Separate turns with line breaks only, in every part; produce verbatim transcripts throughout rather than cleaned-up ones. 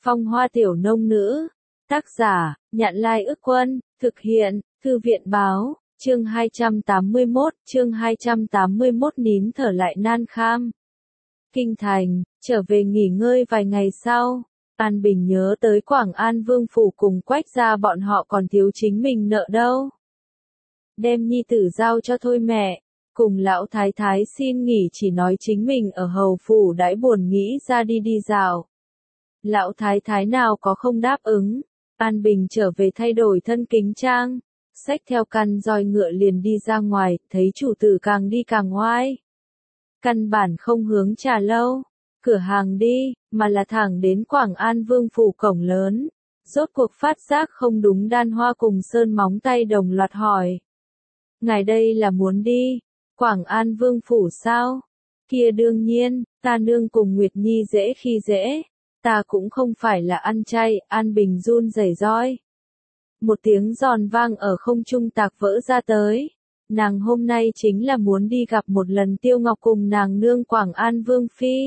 Phong hoa tiểu nông nữ. Tác giả, Nhạn Lai Ức Quân, thực hiện, Thư viện báo, chương hai trăm tám mươi mốt, chương hai trăm tám mươi mốt nín thở lại nan kham. Kinh thành, trở về nghỉ ngơi vài ngày sau, An Bình nhớ tới Quảng An Vương phủ cùng Quách gia bọn họ còn thiếu chính mình nợ đâu. Đem nhi tử giao cho thôi mẹ, cùng lão thái thái xin nghỉ chỉ nói chính mình ở hầu phủ đãi buồn nghĩ ra đi đi dạo. Lão thái thái nào có không đáp ứng, An Bình trở về thay đổi thân kính trang, xách theo căn roi ngựa liền đi ra ngoài, thấy chủ tử càng đi càng oai. Căn bản không hướng trà lâu, cửa hàng đi, mà là thẳng đến Quảng An Vương phủ cổng lớn. Rốt cuộc phát giác không đúng, Đan Hoa cùng Sơn móng tay đồng loạt hỏi. Ngài đây là muốn đi, Quảng An Vương phủ sao? Kia đương nhiên, ta nương cùng Nguyệt Nhi dễ khi dễ. Ta cũng không phải là ăn chay, An Bình run rẩy roi. Một tiếng giòn vang ở không trung tạc vỡ ra tới. Nàng hôm nay chính là muốn đi gặp một lần Tiêu Ngọc cùng nàng nương Quảng An Vương phi.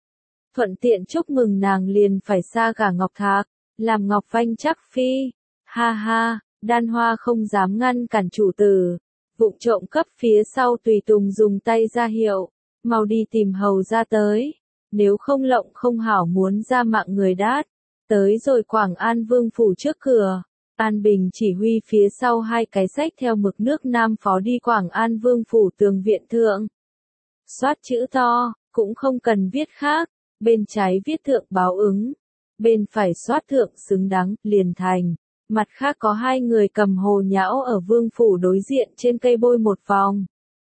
Thuận tiện chúc mừng nàng liền phải xa gả Ngọc Thạc, làm Ngọc Vanh chắc phi. Ha ha, Đan Hoa không dám ngăn cản chủ tử. Vụng trộm cấp phía sau tùy tùng dùng tay ra hiệu, mau đi tìm hầu ra tới. Nếu không lộng không hảo muốn ra mạng người đát. Tới rồi Quảng An Vương phủ trước cửa, An Bình chỉ huy phía sau hai cái xách theo mực nước nam phó đi Quảng An Vương phủ tường viện thượng. Xoát chữ to, cũng không cần viết khác, bên trái viết thượng báo ứng, bên phải xoát thượng xứng đáng, liền thành. Mặt khác có hai người cầm hồ nhão ở vương phủ đối diện trên cây bôi một vòng.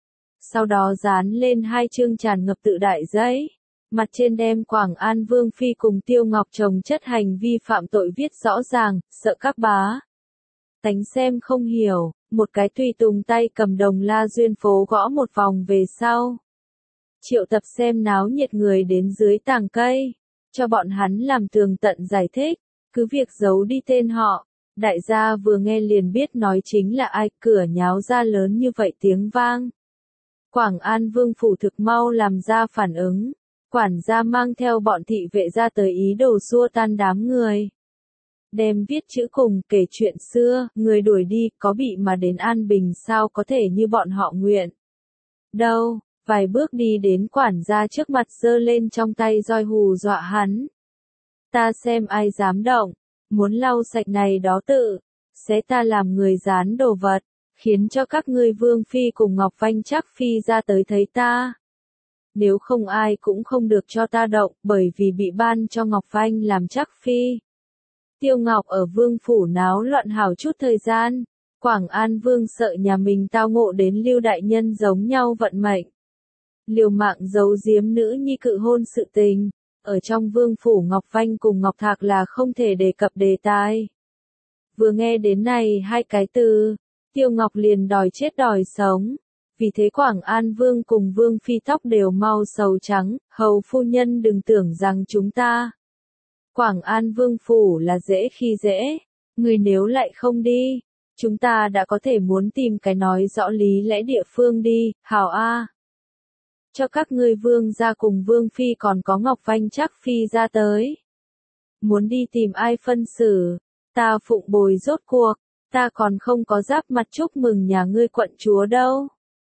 Sau đó dán lên hai chương tràn ngập tự đại giấy. Mặt trên đem Quảng An Vương phi cùng Tiêu Ngọc chồng chất hành vi phạm tội viết rõ ràng, sợ các bá tánh xem không hiểu, một cái tùy tùng tay cầm đồng la duyên phố gõ một vòng về sau. Triệu tập xem náo nhiệt người đến dưới tàng cây, cho bọn hắn làm tường tận giải thích, cứ việc giấu đi tên họ. Đại gia vừa nghe liền biết nói chính là ai, cửa nháo ra lớn như vậy tiếng vang. Quảng An Vương phủ thực mau làm ra phản ứng. Quản gia mang theo bọn thị vệ ra tới ý đồ xua tan đám người. Đem viết chữ cùng kể chuyện xưa, người đuổi đi, có bị mà đến An Bình sao có thể như bọn họ nguyện. Đâu, vài bước đi đến quản gia trước mặt giơ lên trong tay roi hù dọa hắn. Ta xem ai dám động, muốn lau sạch này đó tự, sẽ ta làm người dán đồ vật, khiến cho các ngươi Vương phi cùng Ngọc Vanh chắc phi ra tới thấy ta. Nếu không ai cũng không được cho ta động, bởi vì bị ban cho Ngọc Vanh làm chắc phi. Tiêu Ngọc ở vương phủ náo loạn hảo chút thời gian, Quảng An Vương sợ nhà mình tao ngộ đến Lưu đại nhân giống nhau vận mệnh. Liều mạng giấu giếm nữ nhi cự hôn sự tình, ở trong vương phủ Ngọc Vanh cùng Ngọc Thạc là không thể đề cập đề tài. Vừa nghe đến này hai cái từ, Tiêu Ngọc liền đòi chết đòi sống. Vì thế Quảng An Vương cùng Vương phi tóc đều mau sầu trắng, hầu phu nhân đừng tưởng rằng chúng ta. Quảng An Vương phủ là dễ khi dễ, người nếu lại không đi, chúng ta đã có thể muốn tìm cái nói rõ lý lẽ địa phương đi, hảo a. Cho các ngươi Vương gia cùng Vương phi còn có Ngọc Vanh chắc phi ra tới. Muốn đi tìm ai phân xử, ta phụng bồi rốt cuộc, ta còn không có giáp mặt chúc mừng nhà ngươi quận chúa đâu.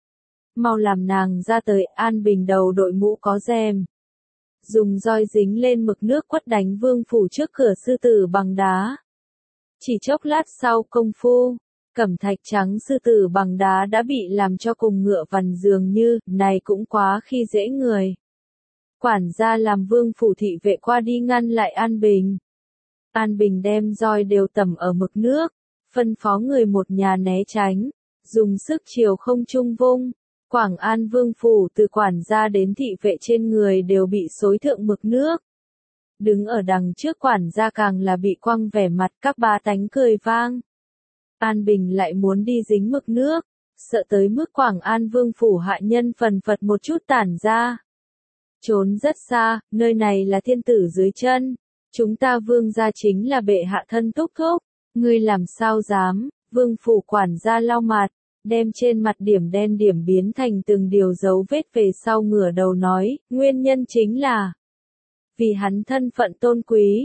Mau làm nàng ra tới. An Bình đầu đội mũ có rèm, dùng roi dính lên mực nước quất đánh vương phủ trước cửa sư tử bằng đá. Chỉ chốc lát sau công phu, cẩm thạch trắng sư tử bằng đá đã bị làm cho cùng ngựa vằn dường như, này cũng quá khi dễ người. Quản gia làm vương phủ thị vệ qua đi ngăn lại An Bình. An Bình đem roi đều tẩm ở mực nước, phân phó người một nhà né tránh, dùng sức chiều không trung vung. Quảng An Vương phủ từ quản gia đến thị vệ trên người đều bị xối thượng mực nước. Đứng ở đằng trước quản gia càng là bị quăng vẻ mặt, các bá tánh cười vang. An Bình lại muốn đi dính mực nước, sợ tới mức Quảng An Vương phủ hạ nhân phần phật một chút tản ra. Trốn rất xa, nơi này là thiên tử dưới chân, chúng ta vương gia chính là bệ hạ thân thúc thúc, ngươi làm sao dám. Vương phủ quản gia lau mặt, đem trên mặt điểm đen điểm biến thành từng điều dấu vết về sau ngửa đầu nói, nguyên nhân chính là vì hắn thân phận tôn quý,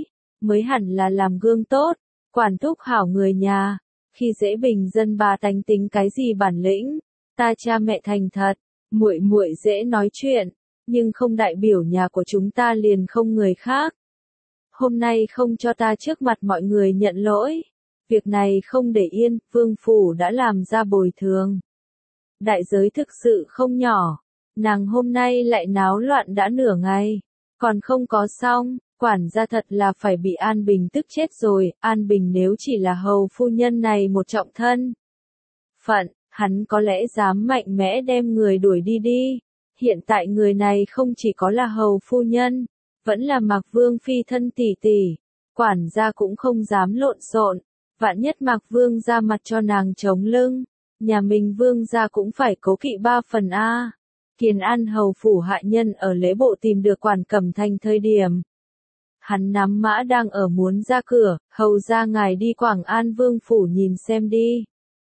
mới hẳn là làm gương tốt, quản thúc hảo người nhà, khi dễ bình dân bà tánh tính cái gì bản lĩnh, ta cha mẹ thành thật, muội muội dễ nói chuyện, nhưng không đại biểu nhà của chúng ta liền không người khác. Hôm nay không cho ta trước mặt mọi người nhận lỗi, việc này không để yên, vương phủ đã làm ra bồi thường. Đại giới thực sự không nhỏ, nàng hôm nay lại náo loạn đã nửa ngày, còn không có xong, quản gia thật là phải bị An Bình tức chết rồi, An Bình nếu chỉ là hầu phu nhân này một trọng thân phận, hắn có lẽ dám mạnh mẽ đem người đuổi đi đi. Hiện tại người này không chỉ có là hầu phu nhân, vẫn là Mạc Vương phi thân tỷ tỷ, quản gia cũng không dám lộn xộn, vạn nhất Mạc Vương ra mặt cho nàng chống lưng, nhà mình Vương gia cũng phải cố kỵ ba phần a. Kiền An hầu phủ hạ nhân ở lễ bộ tìm được Quản Cẩm Thành thời điểm, hắn nắm mã đang ở muốn ra cửa, hầu ra ngài đi Quảng An Vương phủ nhìn xem đi.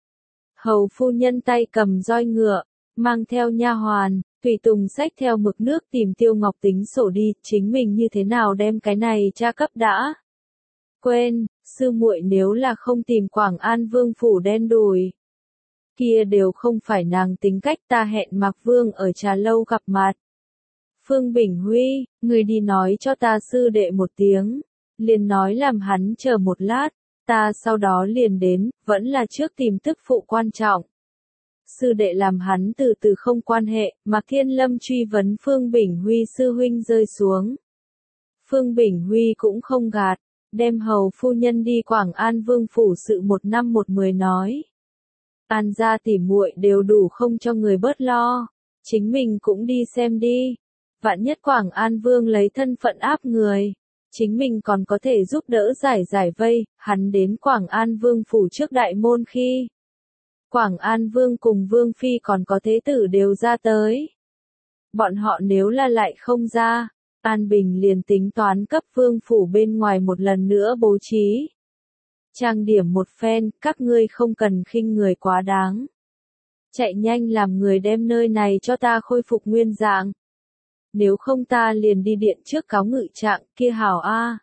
Hầu phu nhân tay cầm roi ngựa, mang theo nha hoàn, tùy tùng xách theo mực nước tìm Tiêu Ngọc tính sổ đi, chính mình như thế nào đem cái này tra cấp đã. Quên, sư muội nếu là không tìm Quảng An Vương phủ đen đùi, kia đều không phải nàng tính cách, ta hẹn Mạc Vương ở trà lâu gặp mặt. Phương Bình Huy, người đi nói cho ta sư đệ một tiếng, liền nói làm hắn chờ một lát, ta sau đó liền đến, vẫn là trước tìm tức phụ quan trọng. Sư đệ làm hắn từ từ không quan hệ, Mạc Thiên Lâm truy vấn Phương Bình Huy sư huynh rơi xuống. Phương Bình Huy cũng không gạt, đem hầu phu nhân đi Quảng An Vương phủ sự một năm một mười nói. An gia tỉ muội đều đủ không cho người bớt lo, chính mình cũng đi xem đi. Vạn nhất Quảng An Vương lấy thân phận áp người, chính mình còn có thể giúp đỡ giải giải vây, hắn đến Quảng An Vương phủ trước đại môn khi Quảng An Vương cùng Vương Phi còn có thế tử đều ra tới. Bọn họ nếu là lại không ra, An Bình liền tính toán cấp Vương phủ bên ngoài một lần nữa bố trí. Trang điểm một phen, các ngươi không cần khinh người quá đáng. Chạy nhanh làm người đem nơi này cho ta khôi phục nguyên dạng. Nếu không ta liền đi điện trước cáo ngự trạng, kia hảo a.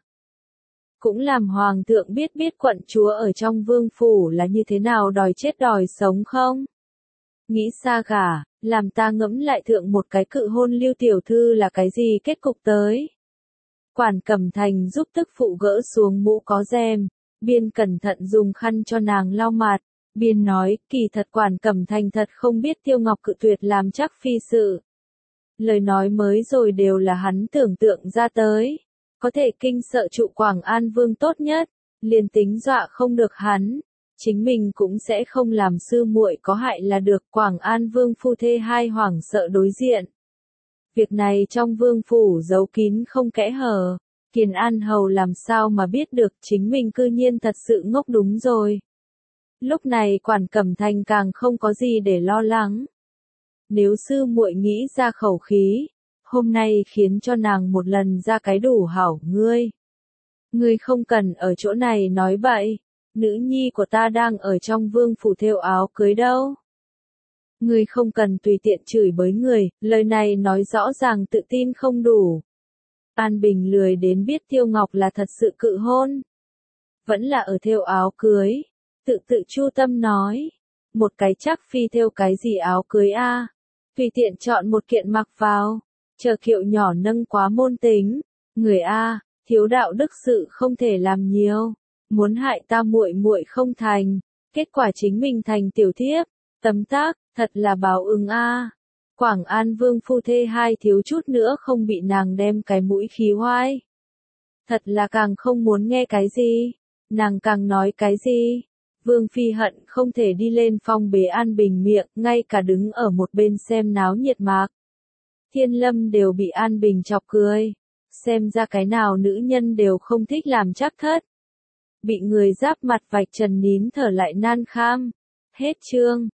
Cũng làm hoàng thượng biết biết quận chúa ở trong vương phủ là như thế nào đòi chết đòi sống không? Nghĩ xa gả, làm ta ngẫm lại thượng một cái cự hôn Lưu tiểu thư là cái gì kết cục tới. Quản Cẩm Thành giúp tức phụ gỡ xuống mũ có rèm, biên cẩn thận dùng khăn cho nàng lau mặt, biên nói, kỳ thật Quản Cẩm Thành thật không biết Tiêu Ngọc cự tuyệt làm chắc phi sự. Lời nói mới rồi đều là hắn tưởng tượng ra tới, có thể kinh sợ trụ Quảng An Vương tốt nhất, liền tính dọa không được hắn, chính mình cũng sẽ không làm sư muội có hại là được. Quảng An Vương phu thê hai hoảng sợ đối diện. Việc này trong vương phủ giấu kín không kẽ hở, Kiền An hầu làm sao mà biết được, chính mình cư nhiên thật sự ngốc đúng rồi. Lúc này Quản Cẩm Thành càng không có gì để lo lắng. Nếu sư muội nghĩ ra khẩu khí, hôm nay khiến cho nàng một lần ra cái đủ hảo, ngươi. Ngươi không cần ở chỗ này nói bậy, nữ nhi của ta đang ở trong vương phủ thêu áo cưới đâu. Ngươi không cần tùy tiện chửi bới người, lời này nói rõ ràng tự tin không đủ. An Bình lười đến biết Tiêu Ngọc là thật sự cự hôn. Vẫn là ở thêu áo cưới, tự tự chu tâm nói. Một cái chắc phi thêu cái gì áo cưới a, tùy tiện chọn một kiện mặc vào, chờ kiệu nhỏ nâng quá môn tính, người a, thiếu đạo đức sự không thể làm nhiều, muốn hại ta muội muội không thành, kết quả chính mình thành tiểu thiếp, tấm tắc, thật là báo ứng a. Quảng An Vương phu thê hai thiếu chút nữa không bị nàng đem cái mũi khí hoai. Thật là càng không muốn nghe cái gì, nàng càng nói cái gì. Vương Phi hận không thể đi lên phong bế An Bình miệng, ngay cả đứng ở một bên xem náo nhiệt Mạc Thiên Lâm đều bị An Bình chọc cười. Xem ra cái nào nữ nhân đều không thích làm chắc thất. Bị người giáp mặt vạch trần nín thở lại nan kham. Hết chương.